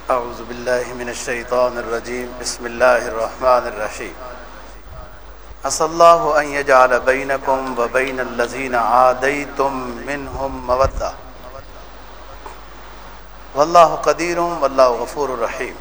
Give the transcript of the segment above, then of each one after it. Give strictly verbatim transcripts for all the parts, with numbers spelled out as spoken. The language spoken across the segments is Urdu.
اعوذ باللہ من الشیطان الرجیم بسم اللہ الرحمن الرحیم عسى اللہ ان یجعل بینکم وبین الذین عادیتم منہم مودہ واللہ قدیر واللہ غفور رحیم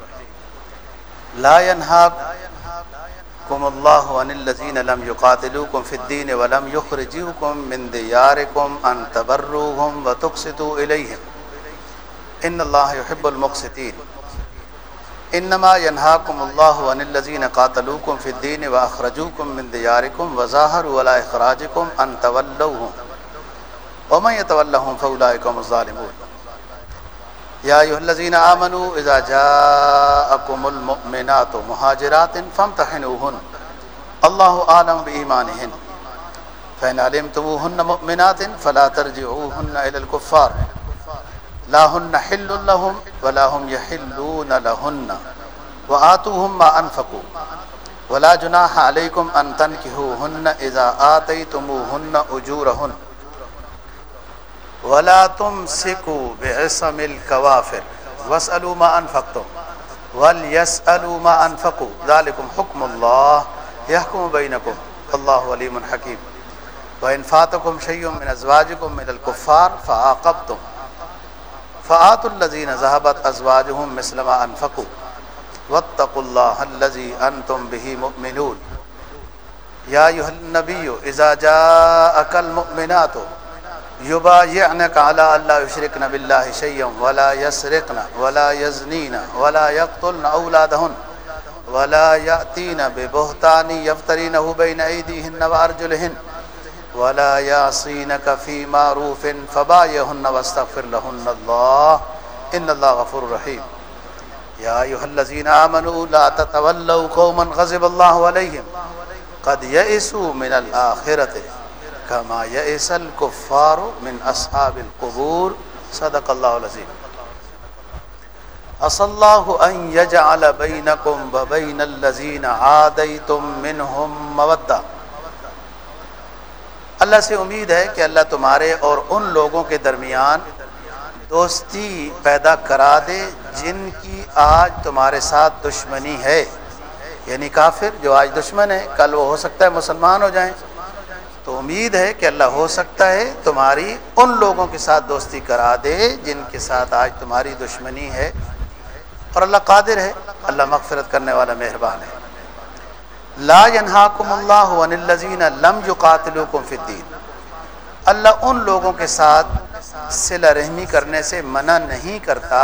لا ینہاکم اللہ عن الذین لم یقاتلوکم فی الدین ولم یخرجوکم من دیارکم ان تبروہم وتقسطوا الیہم ان اللہ یحب المقسطین انما ینہاکم اللہ عن الذین قاتلوکم فی الدین واخرجوکم من دیارکم وظاہروا علی اخراجکم ان تولوہم ومن یتولہم فاولئک هم الظالمون یا ایھا الذین آمنوا اذا جاءکم المؤمنات مہاجرات فامتحنوہن اللہ اعلم بایمانہن فإن علمتموہن مؤمنات فلا ترجعوہن الی الکفار لا ہن حل لهم ولا هم يحلون لهن وآتوهم ما انفقوا ولا جناح عليكم ان تنكحوهن اذا آتيتموهن اجورهن ولا تمسكوا بعصم الكوافر واسألوا ما انفقتم وليسألوا ما انفقوا ذلكم حكم الله يحكم بينكم والله عليم حكيم وإن فاتكم شيء من أزواجكم من الكفار فعاقبتم فآتوا الذين ذهبت أزواجهم مثل ما أنفقوا واتقوا الله الذي أنتم به مؤمنون يا أيها النبي إذا جاءك المؤمنات يبايعنك على أن لا يشركن بالله شيئا ولا يسرقن ولا يزنين ولا يقتلن أولادهن ولا يأتين ببهتان يفترينه بين أيديهن وأرجلهن ولا يعصينك في معروف فبايعهن واستغفر لهن الله ان الله غفور رحيم يا ايها الذين امنوا لا تتولوا قوما غضب الله عليهم قد يئسوا من الاخره كما يئس الكفار من اصحاب القبور صدق الله العظيم عسى الله ان يجعل بينكم وبين الذين عاديتم منهم موده اللہ سے امید ہے کہ اللہ تمہارے اور ان لوگوں کے درمیان دوستی پیدا کرا دے جن کی آج تمہارے ساتھ دشمنی ہے، یعنی کافر جو آج دشمن ہے کل وہ ہو سکتا ہے مسلمان ہو جائیں، تو امید ہے کہ اللہ ہو سکتا ہے تمہاری ان لوگوں کے ساتھ دوستی کرا دے جن کے ساتھ آج تمہاری دشمنی ہے، اور اللہ قادر ہے، اللہ مغفرت کرنے والا مہربان ہے۔ لا ینہاکم اللہ عن الذین لم یقاتلوکم فی الدین، اللہ ان لوگوں کے ساتھ صلہ رحمی کرنے سے منع نہیں کرتا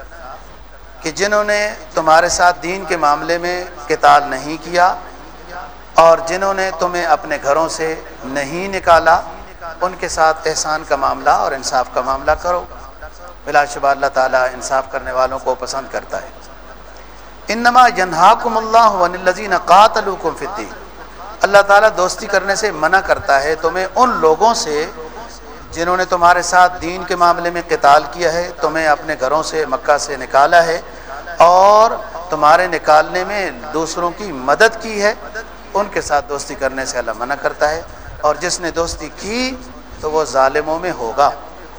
کہ جنہوں نے تمہارے ساتھ دین کے معاملے میں قتال نہیں کیا اور جنہوں نے تمہیں اپنے گھروں سے نہیں نکالا، ان کے ساتھ احسان کا معاملہ اور انصاف کا معاملہ کرو، بلا شبہ اللہ تعالیٰ انصاف کرنے والوں کو پسند کرتا ہے۔ انما ینہاکم اللہ عن الذین قاتلوکم فی الدین، اللہ تعالیٰ دوستی کرنے سے منع کرتا ہے تمہیں ان لوگوں سے جنہوں نے تمہارے ساتھ دین کے معاملے میں قتال کیا ہے، تمہیں اپنے گھروں سے مکہ سے نکالا ہے اور تمہارے نکالنے میں دوسروں کی مدد کی ہے، ان کے ساتھ دوستی کرنے سے اللہ منع کرتا ہے، اور جس نے دوستی کی تو وہ ظالموں میں ہوگا۔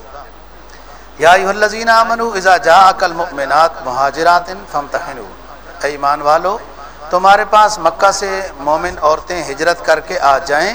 یا ایھا الذین آمنوا اذا جاءک المؤمنات مہاجرات فامتحنوا، اے ایمان والو تمہارے پاس مکہ سے مومن عورتیں ہجرت کر کے آ جائیں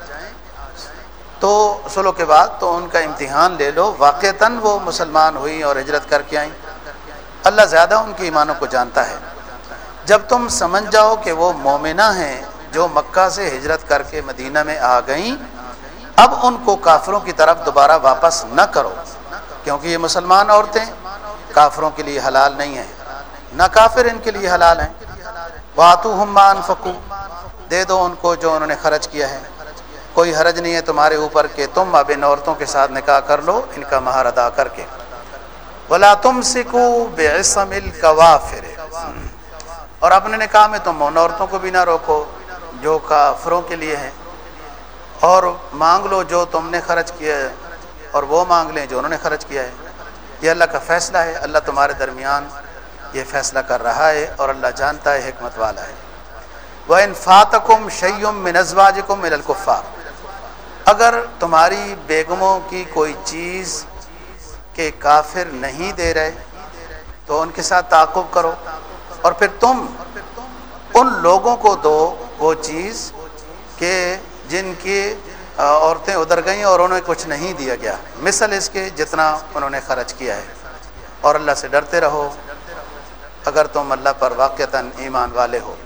تو صلح کے بعد تو ان کا امتحان لے لو، واقعتاً وہ مسلمان ہوئی اور ہجرت کر کے آئیں، اللہ زیادہ ان کے ایمانوں کو جانتا ہے۔ جب تم سمجھ جاؤ کہ وہ مومنہ ہیں جو مکہ سے ہجرت کر کے مدینہ میں آ گئیں، اب ان کو کافروں کی طرف دوبارہ واپس نہ کرو، کیونکہ یہ مسلمان عورتیں کافروں کے لیے حلال نہیں ہیں، نہ کافر ان کے لیے حلال ہیں۔ وَآتُوهُم مَّا أَنفَقُوا، دے دو ان کو جو انہوں نے خرچ کیا ہے، کوئی حرج نہیں ہے تمہارے اوپر کہ تم اب ان عورتوں کے ساتھ نکاح کر لو ان کا مہر ادا کر کے۔ وَلَا تُمْسِكُوا بِعِصَمِ الْكَوَافِرِ، اور اپنے نکاح میں تم ان عورتوں کو بھی نہ روکو جو کافروں کے لیے ہیں، اور مانگ لو جو تم نے خرچ کیا ہے اور وہ مانگ لیں جو انہوں نے خرچ کیا ہے۔ یہ اللہ کا فیصلہ ہے، اللہ تمہارے درمیان یہ فیصلہ کر رہا ہے اور اللہ جانتا ہے، حکمت والا ہے۔ وَإِن فَاتَكُمْ شَيْءٌ مِّنْ أَزْوَاجِكُمْ إِلَى الْكُفَّارِ، اگر تمہاری بیگموں کی کوئی چیز کہ کافر نہیں دے رہے تو ان کے ساتھ تعاقب کرو، اور پھر تم ان لوگوں کو دو وہ چیز کہ جن کی عورتیں ادھر گئیں اور انہیں کچھ نہیں دیا گیا، مثل اس کے جتنا انہوں نے خرچ کیا ہے، اور اللہ سے ڈرتے رہو اگر تم اللہ پر واقعتاً ایمان والے ہو۔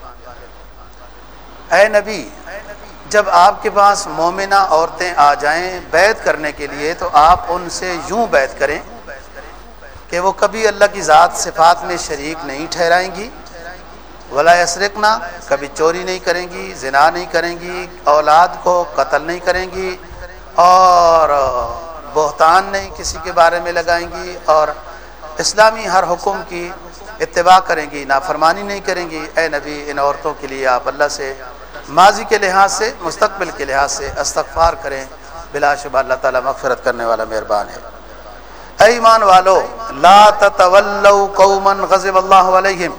اے نبی، جب آپ کے پاس مومنہ عورتیں آ جائیں بیعت کرنے کے لیے تو آپ ان سے یوں بیعت کریں کہ وہ کبھی اللہ کی ذات صفات میں شریک نہیں ٹھہرائیں گی، ولا یسرقنا، کبھی چوری نہیں کریں گی، زنا نہیں کریں گی، اولاد کو قتل نہیں کریں گی، اور بہتان نہیں کسی کے بارے میں لگائیں گی، اور اسلامی ہر حکم کی اتباع کریں گی، نافرمانی نہیں کریں گی۔ اے نبی، ان عورتوں کے لیے آپ اللہ سے ماضی کے لحاظ سے مستقبل کے لحاظ سے استغفار کریں، بلا شبہ اللہ تعالیٰ مغفرت کرنے والا مہربان ہے۔ اے ایمان والو، لا تتولوا قوما غضب اللہ علیہم،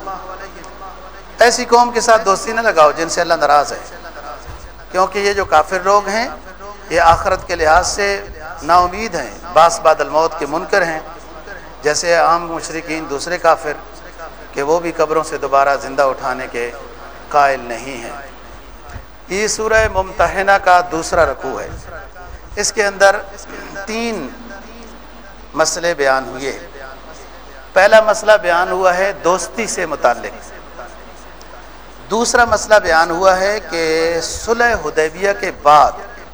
ایسی قوم کے ساتھ دوستی نہ لگاؤ جن سے اللہ ناراض ہے، کیونکہ یہ جو کافر لوگ ہیں یہ آخرت کے لحاظ سے نا امید ہیں، باس بعد الموت کے منکر ہیں، جیسے عام مشرکین دوسرے کافر کہ وہ بھی قبروں سے دوبارہ زندہ اٹھانے کے قائل نہیں ہیں۔ یہ سورہ ممتحنہ کا دوسرا رکوع ہے، اس کے اندر تین مسئلے بیان ہوئے۔ پہلا مسئلہ بیان ہوا ہے دوستی سے متعلق، دوسرا مسئلہ بیان ہوا ہے کہ صلح حدیبیہ کے بعد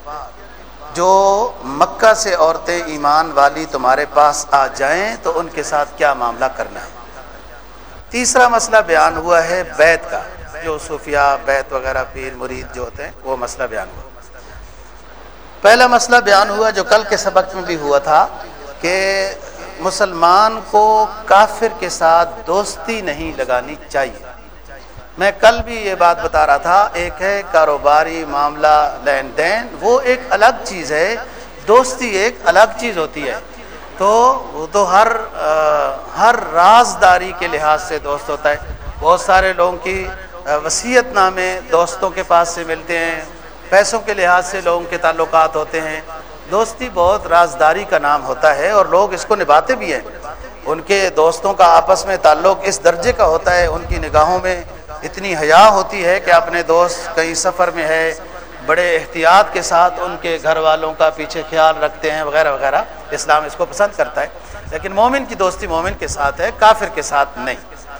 جو مکہ سے عورتیں ایمان والی تمہارے پاس آ جائیں تو ان کے ساتھ کیا معاملہ کرنا ہے۔ تیسرا مسئلہ بیان ہوا ہے بیعت کا، جو صوفیاء بیعت وغیرہ پیر مرید جو ہوتے ہیں وہ مسئلہ بیان ہوا۔ پہلا مسئلہ بیان ہوا جو کل کے سبق میں بھی ہوا تھا کہ مسلمان کو کافر کے ساتھ دوستی نہیں لگانی چاہیے۔ میں کل بھی یہ بات بتا رہا تھا، ایک ہے کاروباری معاملہ لین دین، وہ ایک الگ چیز ہے، دوستی ایک الگ چیز ہوتی ہے، تو وہ تو ہر ہر رازداری کے لحاظ سے دوست ہوتا ہے۔ بہت سارے لوگوں کی وصیت نامے دوستوں کے پاس سے ملتے ہیں، پیسوں کے لحاظ سے لوگوں کے تعلقات ہوتے ہیں۔ دوستی بہت رازداری کا نام ہوتا ہے اور لوگ اس کو نبھاتے بھی ہیں۔ ان کے دوستوں کا آپس میں تعلق اس درجے کا ہوتا ہے، ان کی نگاہوں میں اتنی حیا ہوتی ہے کہ اپنے دوست کہیں سفر میں ہے، بڑے احتیاط کے ساتھ ان کے گھر والوں کا پیچھے خیال رکھتے ہیں وغیرہ وغیرہ۔ اسلام اس کو پسند کرتا ہے، لیکن مومن کی دوستی مومن کے ساتھ ہے، کافر کے ساتھ نہیں۔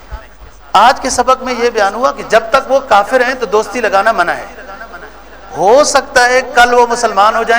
آج کے سبق میں یہ بیان ہوا کہ جب تک وہ کافر ہیں تو دوستی لگانا منع ہے۔ ہو سکتا ہے کل وہ مسلمان ہو جائیں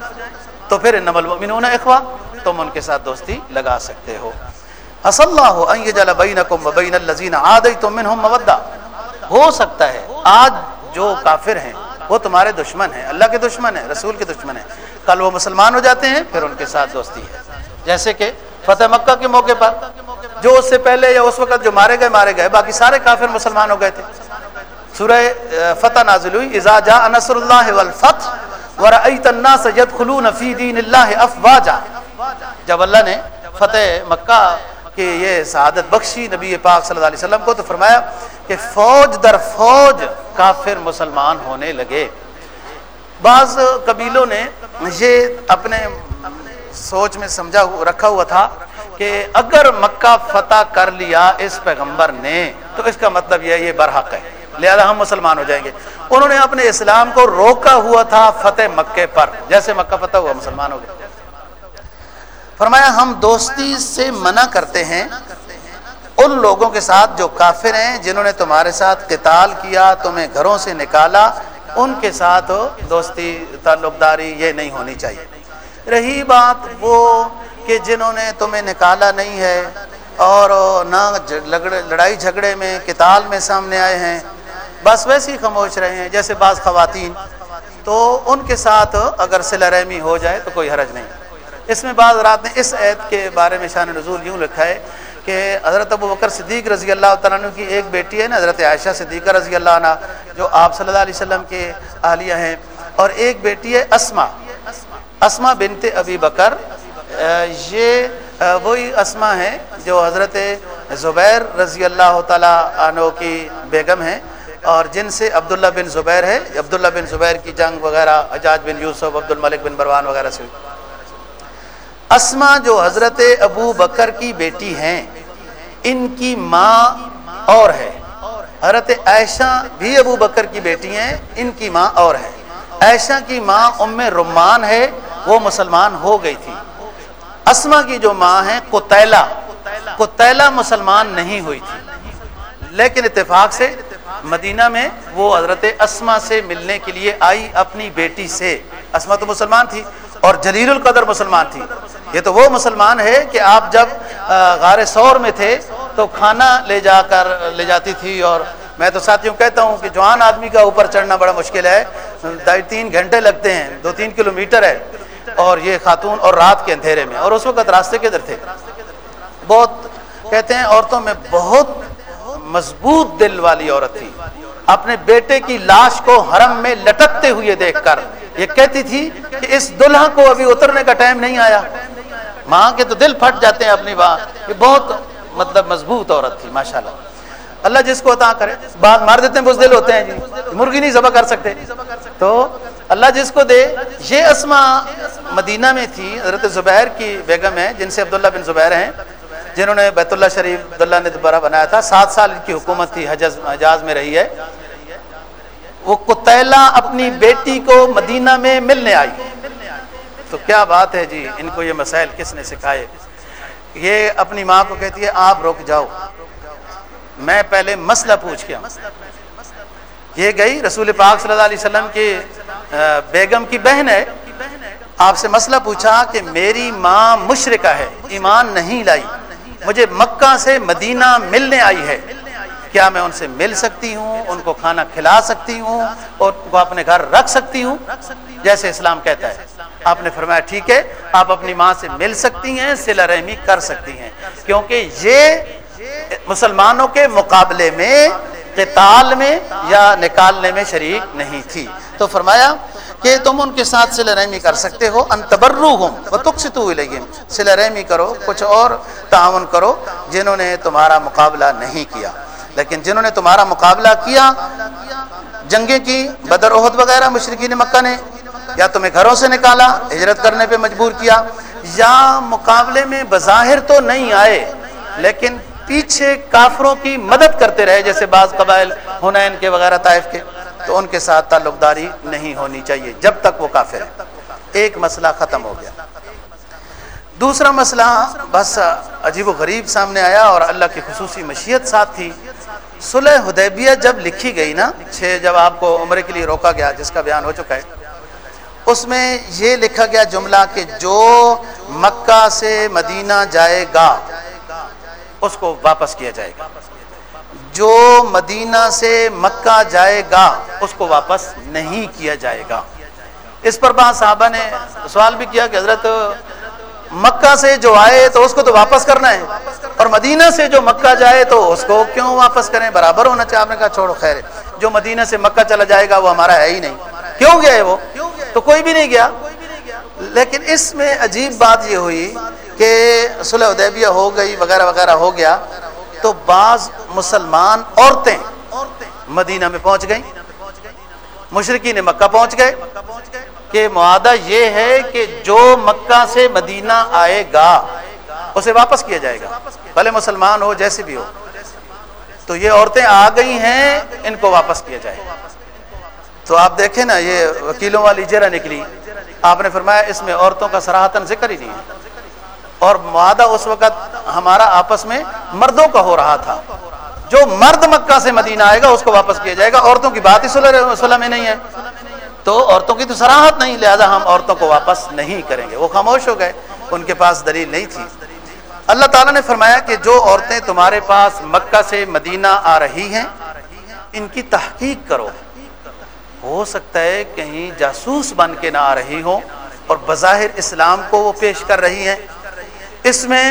تو پھر انما المؤمنون اخوہ، تم ان کے ساتھ دوستی لگا سکتے ہو۔ عسى اللہ ان یجعل بینکم وبین الذین عادیتم منہم مودہ، ہو سکتا ہے آج جو کافر ہیں وہ تمہارے دشمن ہیں، اللہ کے دشمن ہیں، رسول کے دشمن ہیں، کل وہ مسلمان ہو جاتے ہیں پھر ان کے ساتھ دوستی ہے۔ جیسے کہ فتح مکہ کے موقع پر جو اس سے پہلے یا اس وقت جو مارے گئے مارے گئے باقی سارے کافر مسلمان ہو گئے تھے۔ سورہ فتح نازل ہوئی، اذا جاء نصر اللہ والفتح ورأیت الناس یدخلون فی دین اللہ افواجا، جب اللہ نے فتح مکہ کہ یہ سعادت بخشی نبی پاک صلی اللہ علیہ وسلم کو تو فرمایا کہ فوج در فوج کافر مسلمان ہونے لگے۔ بعض قبیلوں نے یہ اپنے سوچ میں سمجھا رکھا ہوا تھا کہ اگر مکہ فتح کر لیا اس پیغمبر نے تو اس کا مطلب یہ یہ برحق ہے، لہذا ہم مسلمان ہو جائیں گے۔ انہوں نے اپنے اسلام کو روکا ہوا تھا فتح مکے پر، جیسے مکہ فتح ہوا مسلمان ہو گئے۔ فرمایا ہم دوستی سے منع کرتے ہیں ان لوگوں کے ساتھ جو کافر ہیں، جنہوں نے تمہارے ساتھ قتال کیا، تمہیں گھروں سے نکالا، ان کے ساتھ دوستی تعلق داری یہ نہیں ہونی چاہیے۔ رہی بات وہ کہ جنہوں نے تمہیں نکالا نہیں ہے اور نہ لڑائی جھگڑے میں قتال میں سامنے آئے ہیں، بس ویسے ہی خاموش رہے ہیں جیسے بعض خواتین، تو ان کے ساتھ اگر صلہ رحمی ہو جائے تو کوئی حرج نہیں۔ اس میں بعض رات نے اس آیت کے بارے میں شان نزول یوں لکھا ہے کہ حضرت ابو بکر صدیق رضی اللہ تعالیٰ عنہ کی ایک بیٹی ہے نا، حضرت عائشہ صدیقہ رضی اللہ عنہ، جو آپ صلی اللہ علیہ وسلم کے اہلیہ ہیں، اور ایک بیٹی ہے اسما اسما بنت ابی بکر، یہ وہی اسما ہے جو حضرت زبیر رضی اللہ تعالیٰ عنہ کی بیگم ہیں اور جن سے عبداللہ بن زبیر ہے۔ عبداللہ بن زبیر کی جنگ وغیرہ حجاج بن یوسف، عبد الملک بن مروان وغیرہ سے اسما جو حضرت ابو بکر کی بیٹی ہیں، ان کی ماں اور ہے، حضرت عائشہ بھی ابو بکر کی بیٹی ہیں، ان کی ماں اور ہے۔ عائشہ کی ماں ام رمان ہے، وہ مسلمان ہو گئی تھی۔ اسما کی جو ماں ہے قتیلہ، قتیلہ مسلمان نہیں ہوئی تھی، لیکن اتفاق سے مدینہ میں وہ حضرت اسما سے ملنے کے لیے آئی اپنی بیٹی سے۔ اسما تو مسلمان تھی اور جلیل القدر مسلمان تھی۔ یہ تو وہ مسلمان ہے کہ آپ جب غار ثور میں تھے تو کھانا لے جا کر لے جاتی تھی، اور میں تو ساتھیوں کہتا ہوں کہ جوان آدمی کا اوپر چڑھنا بڑا مشکل ہے، ڈھائی تین گھنٹے لگتے ہیں، دو تین کلومیٹر ہے، اور یہ خاتون اور رات کے اندھیرے میں، اور اس وقت راستے کدھر تھے؟ بہت کہتے ہیں عورتوں میں بہت مضبوط دل والی عورت تھی، اپنے بیٹے کی لاش کو حرم میں لٹکتے ہوئے دیکھ کر یہ کہتی تھی کہ اس دلہا کو ابھی اترنے کا ٹائم نہیں آیا۔ ماں کے تو دل پھٹ جاتے ہیں اپنی ماں، یہ بہت مطلب مضبوط عورت تھی ماشاءاللہ۔ اللہ جس کو عطا کرے، بعض مار دیتے ہیں بزدل ہوتے ہیں جی، مرغی نہیں ذبح کر سکتے، تو اللہ جس کو دے۔ یہ اسما مدینہ میں تھی، حضرت زبیر کی بیگم ہے، جن سے عبداللہ بن زبیر ہیں، جنہوں نے بیت اللہ شریف عبداللہ نے دوبارہ بنایا تھا۔ سات سال ان کی حکومت تھی، حجاز حجاز میں رہی ہے۔ وہ قتیلہ اپنی بیٹی کو مدینہ میں ملنے آئی، تو کیا بات ہے جی، ان کو یہ مسائل کس نے سکھائے؟ یہ اپنی ماں کو کہتی ہے آپ رک جاؤ، میں پہلے مسئلہ پوچھ کے آؤں۔ یہ گئی رسول پاک صلی اللہ علیہ وسلم کی بیگم کی بہن ہے، آپ سے مسئلہ پوچھا کہ میری ماں مشرکہ ہے، ایمان نہیں لائی، مجھے مکہ سے مدینہ ملنے آئی ہے، کیا میں ان سے مل سکتی ہوں، ان کو کھانا کھلا سکتی ہوں اور ان کو اپنے گھر رکھ سکتی ہوں جیسے اسلام کہتا ہے؟ آپ نے فرمایا ٹھیک ہے، آپ اپنی ماں سے مل سکتی ہیں، صلہ رحمی کر سکتی ہیں، کیونکہ یہ مسلمانوں کے مقابلے میں قتال میں یا نکالنے میں شریک نہیں تھی۔ تو فرمایا کہ تم ان کے ساتھ صلہ رحمی کر سکتے ہو، ان تبروہم وتقسطوا الیہم، صلہ رحمی کرو، کچھ اور تعاون کرو جنہوں نے تمہارا مقابلہ نہیں کیا۔ لیکن جنہوں نے تمہارا مقابلہ کیا، جنگیں کی، بدر احد وغیرہ، مشرکین مکہ نے یا تمہیں گھروں سے نکالا، ہجرت کرنے پہ مجبور کیا، یا مقابلے میں بظاہر تو نہیں آئے لیکن پیچھے کافروں کی مدد کرتے رہے، جیسے بعض قبائل حنین کے وغیرہ طائف کے، تو ان کے ساتھ تعلق داری نہیں ہونی چاہیے جب تک وہ کافر ہے۔ ایک مسئلہ ختم ہو گیا۔ دوسرا مسئلہ بس عجیب و غریب سامنے آیا اور اللہ کی خصوصی مشیت ساتھ تھی۔ صلح حدیبیہ جب لکھی گئی نا، چھ جب آپ کو عمرے کے لیے روکا گیا، جس کا بیان ہو چکا ہے، اس میں یہ لکھا گیا جملہ کہ جو مکہ سے مدینہ جائے گا اس کو واپس کیا جائے گا، جو مدینہ سے مکہ جائے گا اس کو واپس نہیں کیا جائے گا۔ اس پر بعض صحابہ نے سوال بھی کیا کہ حضرت مکہ سے جو آئے تو اس کو تو واپس کرنا ہے، اور مدینہ سے جو مکہ جائے تو اس کو کیوں واپس کریں، برابر ہونا چاہیے۔ آپ نے کہا چھوڑو خیر ہے، جو مدینہ سے مکہ چلا جائے گا وہ ہمارا ہے ہی نہیں، کیوں گیا ہے وہ؟ تو کوئی بھی نہیں گیا۔ لیکن اس میں عجیب بات یہ ہوئی کہ صلح حدیبیہ ہو گئی وغیرہ وغیرہ ہو گیا، تو بعض مسلمان عورتیں مدینہ میں پہنچ گئیں، مشرکین مکہ پہنچ گئے کہ معاہدہ یہ ہے کہ جو مکہ سے مدینہ آئے گا اسے واپس کیا جائے گا، بھلے مسلمان ہو جیسے بھی ہو۔ تو یہ عورتیں آ گئی ہیں، ان کو واپس کیا جائے۔ تو آپ دیکھیں نا، یہ وکیلوں والی جرا نکلی۔ آپ نے فرمایا اس میں عورتوں کا صراحتاً ذکر ہی نہیں ہے، اور معاہدہ اس وقت ہمارا آپس میں مردوں کا ہو رہا تھا، جو مرد مکہ سے مدینہ آئے گا اس کو واپس کیا جائے گا، عورتوں کی بات ہی صلح میں نہیں ہے، تو عورتوں کی تو صراحت نہیں، لہذا ہم عورتوں کو واپس نہیں کریں گے۔ وہ خاموش ہو گئے، ان کے پاس دلیل نہیں تھی۔ اللہ تعالیٰ نے فرمایا کہ جو عورتیں تمہارے پاس مکہ سے مدینہ آ رہی ہیں ان کی تحقیق کرو، ہو سکتا ہے کہیں جاسوس بن کے نہ آ رہی ہوں اور بظاہر اسلام کو وہ پیش کر رہی ہیں۔ اس میں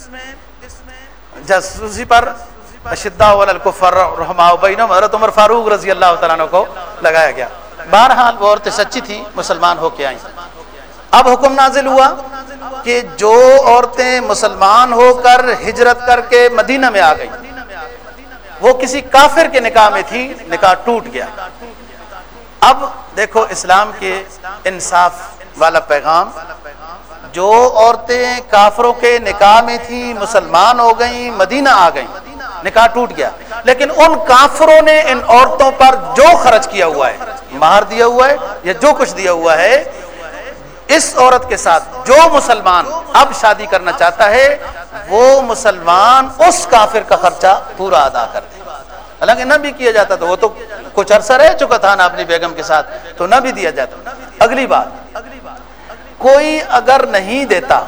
جاسوسی پر اشداء علی الکفار رحماء بینہم حضرت عمر فاروق رضی اللہ تعالیٰ عنہ کو لگایا گیا۔ بہرحال وہ عورتیں سچی تھیں، مسلمان ہو کے آئیں۔ اب حکم نازل ہوا کہ جو عورتیں مسلمان ہو کر ہجرت کر کے مدینہ میں آ گئی، وہ کسی کافر کے نکاح میں تھی، نکاح ٹوٹ گیا۔ اب دیکھو اسلام کے انصاف والا پیغام، جو عورتیں کافروں کے نکاح میں تھیں مسلمان ہو گئیں، مدینہ آ گئیں، نکاح ٹوٹ گیا، لیکن ان کافروں نے ان عورتوں پر جو خرچ کیا ہوا ہے، مہر دیا ہوا ہے یا جو کچھ دیا ہوا ہے، اس عورت کے ساتھ جو مسلمان اب شادی کرنا چاہتا ہے وہ مسلمان اس کافر کا خرچہ پورا ادا کر دے۔ حالانکہ نہ بھی کیا جاتا تو وہ تو کچھ عرصہ رہ چکا تھا نا اپنی بیگم کے ساتھ، تو نہ بھی دیا جاتا۔ اگلی بات، کوئی اگر نہیں دیتا،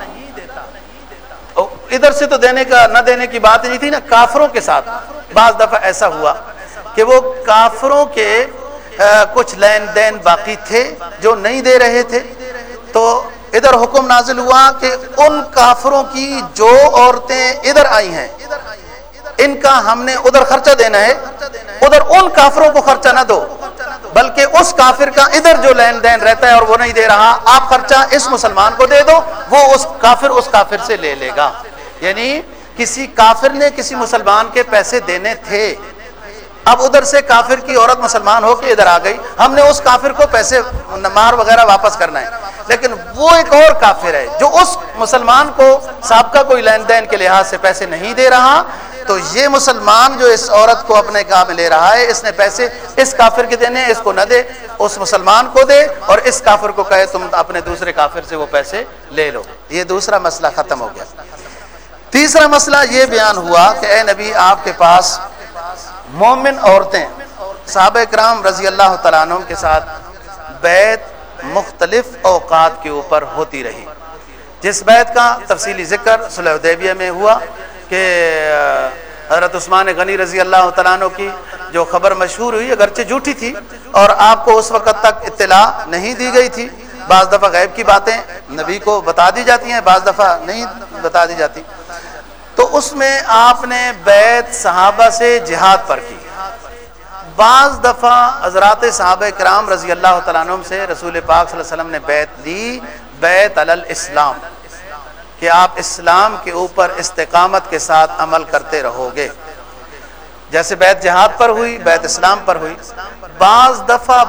ادھر سے تو دینے کا نہ دینے کی بات نہیں تھی نا، کافروں کے ساتھ بعض دفعہ ایسا ہوا کہ وہ کافروں کے کچھ لین دین باقی تھے جو نہیں دے رہے تھے، تو ادھر حکم نازل ہوا کہ ان کافروں کی جو عورتیں ادھر آئی ہیں ان کا ہم نے ادھر خرچہ دینا ہے، ادھر ان کافروں کو خرچہ نہ دو، بلکہ اس کافر کا ادھر جو لین دین رہتا ہے اور وہ نہیں دے رہا، آپ خرچہ اس مسلمان کو دے دو، وہ اس کافر اس کافر سے لے لے گا۔ یعنی کسی کافر نے کسی مسلمان کے پیسے دینے تھے، اب ادھر سے کافر کی عورت مسلمان ہو کے ادھر آ گئی، ہم نے اس کافر کو پیسے مہر وغیرہ واپس کرنا ہے، لیکن وہ ایک اور کافر ہے جو اس مسلمان کو سابقہ کوئی لین دین کے لحاظ سے پیسے نہیں دے رہا، تو یہ مسلمان جو اس عورت کو اپنے کام میں لے رہا ہے، اس نے پیسے اس کافر کے دینے، اس کو نہ دے، اس مسلمان کو دے، اور اس کافر کو کہے تم اپنے دوسرے کافر سے وہ پیسے لے لو۔ یہ دوسرا مسئلہ ختم ہو گیا۔ تیسرا مسئلہ یہ بیان ہوا کہ اے نبی آپ کے پاس مومن عورتیں صحابہ کرام رضی اللہ تعالیٰ عنہ کے ساتھ بیعت مختلف اوقات کے اوپر ہوتی رہی، جس بیعت کا تفصیلی ذکر صلح حدیبیہ میں ہوا کہ حضرت عثمان غنی رضی اللہ تعالیٰ عنہ کی جو خبر مشہور ہوئی، اگرچہ جھوٹی تھی اور آپ کو اس وقت تک اطلاع نہیں دی گئی تھی، بعض دفعہ غیب کی باتیں نبی کو بتا دی جاتی ہیں، بعض دفعہ نہیں بتا دی جاتی، تو اس میں آپ نے بیعت صحابہ سے جہاد پر کی۔ بعض دفعہ حضرات صحابہ کرام رضی اللہ تعالیٰ عنہ سے رسول پاک صلی اللہ علیہ وسلم نے بیعت لی، بیعت علی الاسلام، کہ آپ اسلام کے اوپر استقامت کے ساتھ عمل کرتے رہو گے، جیسے بیعت جہاد پر ہوئی، بیعت اسلام پر ہوئی۔ بعض دفعہ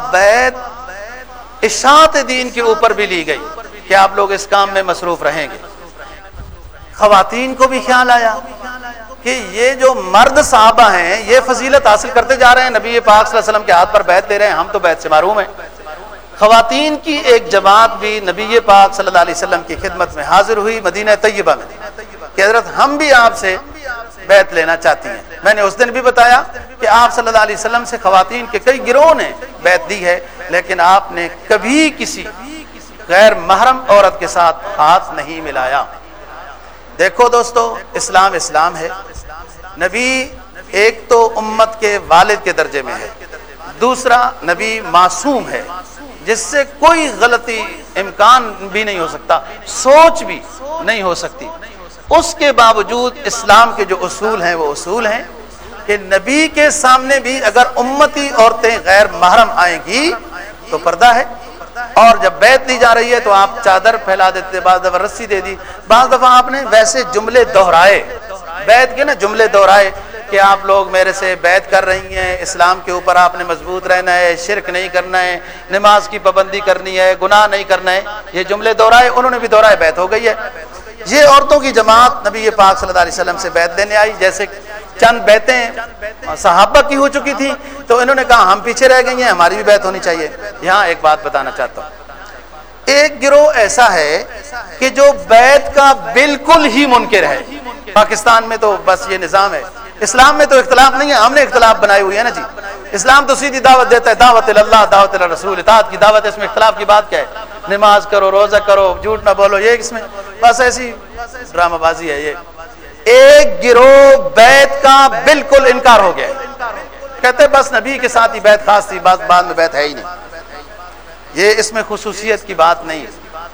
بیعت اشاعت دین کے اوپر بھی لی گئی کہ آپ لوگ اس کام میں مصروف رہیں گے۔ خواتین کو بھی خیال آیا کہ یہ جو مرد صحابہ ہیں یہ فضیلت حاصل کرتے جا رہے ہیں، نبی پاک صلی اللہ علیہ وسلم کے ہاتھ پر بیعت لے رہے ہیں، ہم تو بیعت سے محروم ہیں۔ خواتین کی ایک جماعت بھی نبی پاک صلی اللہ علیہ وسلم کی خدمت میں حاضر ہوئی مدینہ طیبہ میں کہ حضرت ہم بھی آپ سے بیعت لینا چاہتی ہیں۔ میں نے اس دن بھی بتایا کہ آپ صلی اللہ علیہ وسلم سے خواتین کے کئی گروہ نے بیعت دی ہے، لیکن آپ نے کبھی کسی غیر محرم عورت کے ساتھ ہاتھ نہیں ملایا۔ دیکھو دوستو، اسلام اسلام ہے، نبی ایک تو امت کے والد کے درجے میں ہے، دوسرا نبی معصوم ہے جس سے کوئی غلطی امکان بھی نہیں ہو سکتا، سوچ بھی نہیں ہو سکتی۔ اس کے باوجود اسلام کے جو اصول ہیں وہ اصول ہیں کہ نبی کے سامنے بھی اگر امتی عورتیں غیر محرم آئیں گی تو پردہ ہے، اور جب بیعت دی جا رہی ہے تو آپ چادر پھیلا دیتے، بعض دفعہ رسی دے دی، بعض دفعہ آپ نے ویسے جملے دہرائے، بیعت کے نا جملے دہرائے کہ آپ لوگ میرے سے بیعت کر رہی ہیں، اسلام کے اوپر آپ نے مضبوط رہنا ہے، شرک نہیں کرنا ہے، نماز کی پابندی کرنی ہے، گناہ نہیں کرنا ہے، یہ جملے دہرائے، انہوں نے بھی دہرائے، بیعت ہو گئی ہے۔ یہ عورتوں کی جماعت نبی پاک صلی اللہ علیہ وسلم سے بیعت لینے آئی، جیسے چند بیعتیں صحابہ کی ہو چکی تھی تو انہوں نے کہا ہم پیچھے رہ گئی ہیں، ہماری بھی بیعت ہونی چاہیے۔ یہاں ایک بات بتانا چاہتا ہوں، ایک گروہ ایسا ہے کہ جو بیعت کا بالکل ہی منکر ہے۔ پاکستان میں تو بس یہ نظام ہے، اسلام میں تو اختلاف نہیں ہے، ہم نے اختلاف بنائی ہوئی ہے نا جی۔ اسلام تو سیدھی دعوت دیتا ہے، دعوت اللہ، دعوت رسول، اطاعت کی دعوت، اس میں اختلاف کی بات کیا ہے؟ نماز کرو، روزہ کرو، جھوٹ نہ بولو، یہ اس میں بس ایسی ڈرامہ بازی ہے۔ یہ ایک گروہ بیعت کا بالکل انکار ہو گیا ہے، کہتے بس نبی کے ساتھ ہی بیعت خاص تھی، بس بعد میں بیعت ہے ہی نہیں۔ یہ اس میں خصوصیت کی بات نہیں،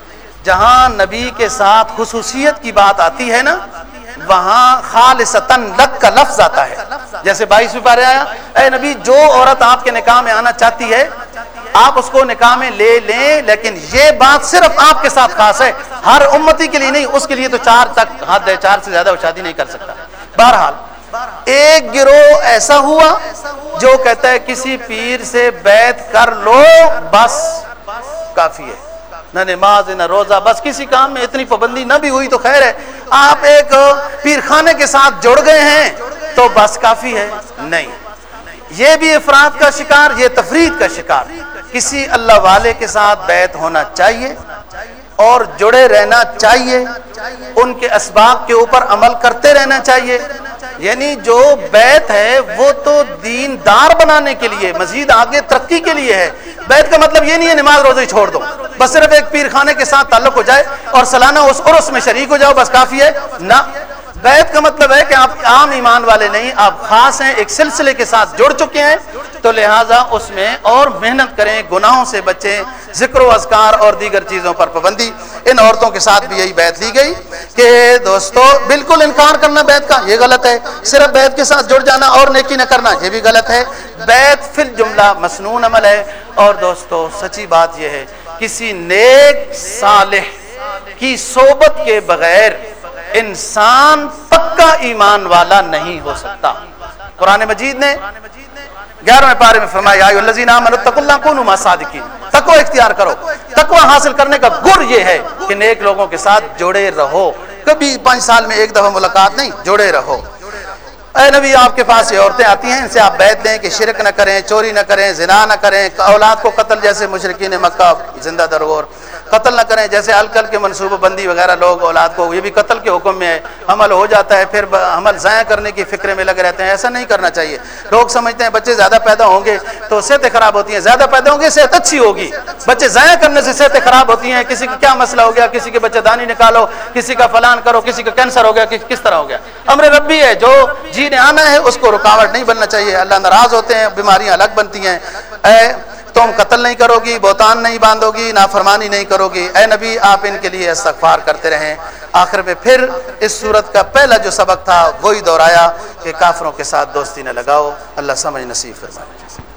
جہاں نبی کے ساتھ خصوصیت کی بات آتی ہے نا وہاں خالصتاً لک کا لفظ آتا ہے، جیسے بائیسویں پارے آیا، اے نبی جو عورت آپ کے نکاح میں آنا چاہتی ہے آپ اس کو نکاح میں لے لیں، لیکن یہ بات صرف آپ کے ساتھ خاص ہے، ہر امتی کے لیے نہیں، اس کے لیے تو چار تک حد ہے، چار سے زیادہ وہ شادی نہیں کر سکتا۔ بہرحال ایک گروہ ایسا ہوا جو کہتا ہے کسی پیر سے بیعت کر لو بس کافی ہے، نہ نماز نہ روزہ، بس کسی کام میں اتنی پابندی نہ بھی ہوئی تو خیر ہے، آپ ایک پیر خانے کے ساتھ جڑ گئے ہیں تو بس کافی ہے، نہیں، یہ بھی افراد کا شکار، یہ تفرید کا شکار۔ کسی اللہ والے کے ساتھ بیعت ہونا چاہیے اور جڑے رہنا چاہیے، ان کے اسباب کے اوپر عمل کرتے رہنا چاہیے۔ یعنی جو بیعت ہے وہ تو دین دار بنانے کے لیے، مزید آگے ترقی کے لیے ہے۔ بیعت کا مطلب یہ نہیں ہے نماز روزے چھوڑ دو، بس صرف ایک پیر خانے کے ساتھ تعلق ہو جائے اور سالانہ اس عرس میں شریک ہو جاؤ بس کافی ہے، نہ۔ بیعت کا مطلب ہے کہ آپ عام ایمان والے نہیں، آپ خاص ہیں، ایک سلسلے کے ساتھ جڑ چکے ہیں، تو لہٰذا اس میں اور محنت کریں، گناہوں سے بچیں، ذکر و اذکار اور دیگر چیزوں پر پابندی۔ ان عورتوں کے ساتھ بھی یہی بیعت لی گئی کہ دوستو بالکل انکار کرنا بیعت کا، یہ غلط ہے، صرف بیعت کے ساتھ جڑ جانا اور نیکی نہ کرنا یہ بھی غلط ہے۔ بیعت فی الجملہ مسنون عمل ہے، اور دوستو سچی بات یہ ہے کسی نیک صالح کی صحبت کے بغیر انسان پکا ایمان والا نہیں ہو سکتا۔ قرآن مجید نے گیارہویں پارے میں فرمایا یا ایھا الذین آمنوا اتقوا اللہ کونوا مع الصادقین، تقوی اختیار کرو۔ تقوی حاصل کرنے کا گر یہ ہے کہ نیک لوگوں کے ساتھ جڑے رہو، کبھی پانچ سال میں ایک دفعہ ملاقات نہیں، جڑے رہو۔ اے نبی آپ کے پاس یہ عورتیں آتی ہیں، ان سے آپ بیعت لیں کہ شرک نہ کریں، چوری نہ کریں، زنا نہ کریں، اولاد کو قتل جیسے مشرکین مکہ زندہ درگور قتل نہ کریں، جیسے الکل کے منصوبہ بندی وغیرہ لوگ اولاد کو، یہ بھی قتل کے حکم میں ہے، حمل ہو جاتا ہے پھر حمل ضائع کرنے کی فکر میں لگے رہتے ہیں، ایسا نہیں کرنا چاہیے۔ لوگ سمجھتے ہیں بچے زیادہ پیدا ہوں گے تو صحتیں خراب ہوتی ہیں، زیادہ پیدا ہوں گے صحت اچھی ہوگی، بچے ضائع کرنے سے صحتیں خراب ہوتی ہیں۔ کسی کا کیا مسئلہ ہو گیا، کسی کے بچے دانی نکالو، کسی کا فلان کرو، کسی کا کینسر ہو گیا، کس طرح ہو گیا، امر ربی ہے، جو جی نے آنا ہے اس کو رکاوٹ نہیں بننا چاہیے۔ اللہ ناراض ہوتے ہیں، بیماریاں الگ بنتی ہیں۔ اے تم قتل نہیں کرو گی، بہتان نہیں باندھو گی، نافرمانی نہیں کرو گی، اے نبی آپ ان کے لیے استغفار کرتے رہیں۔ آخر میں پھر اس صورت کا پہلا جو سبق تھا وہی دہرایا کہ کافروں کے ساتھ دوستی نہ لگاؤ۔ اللہ سمجھ نصیب فرمائے۔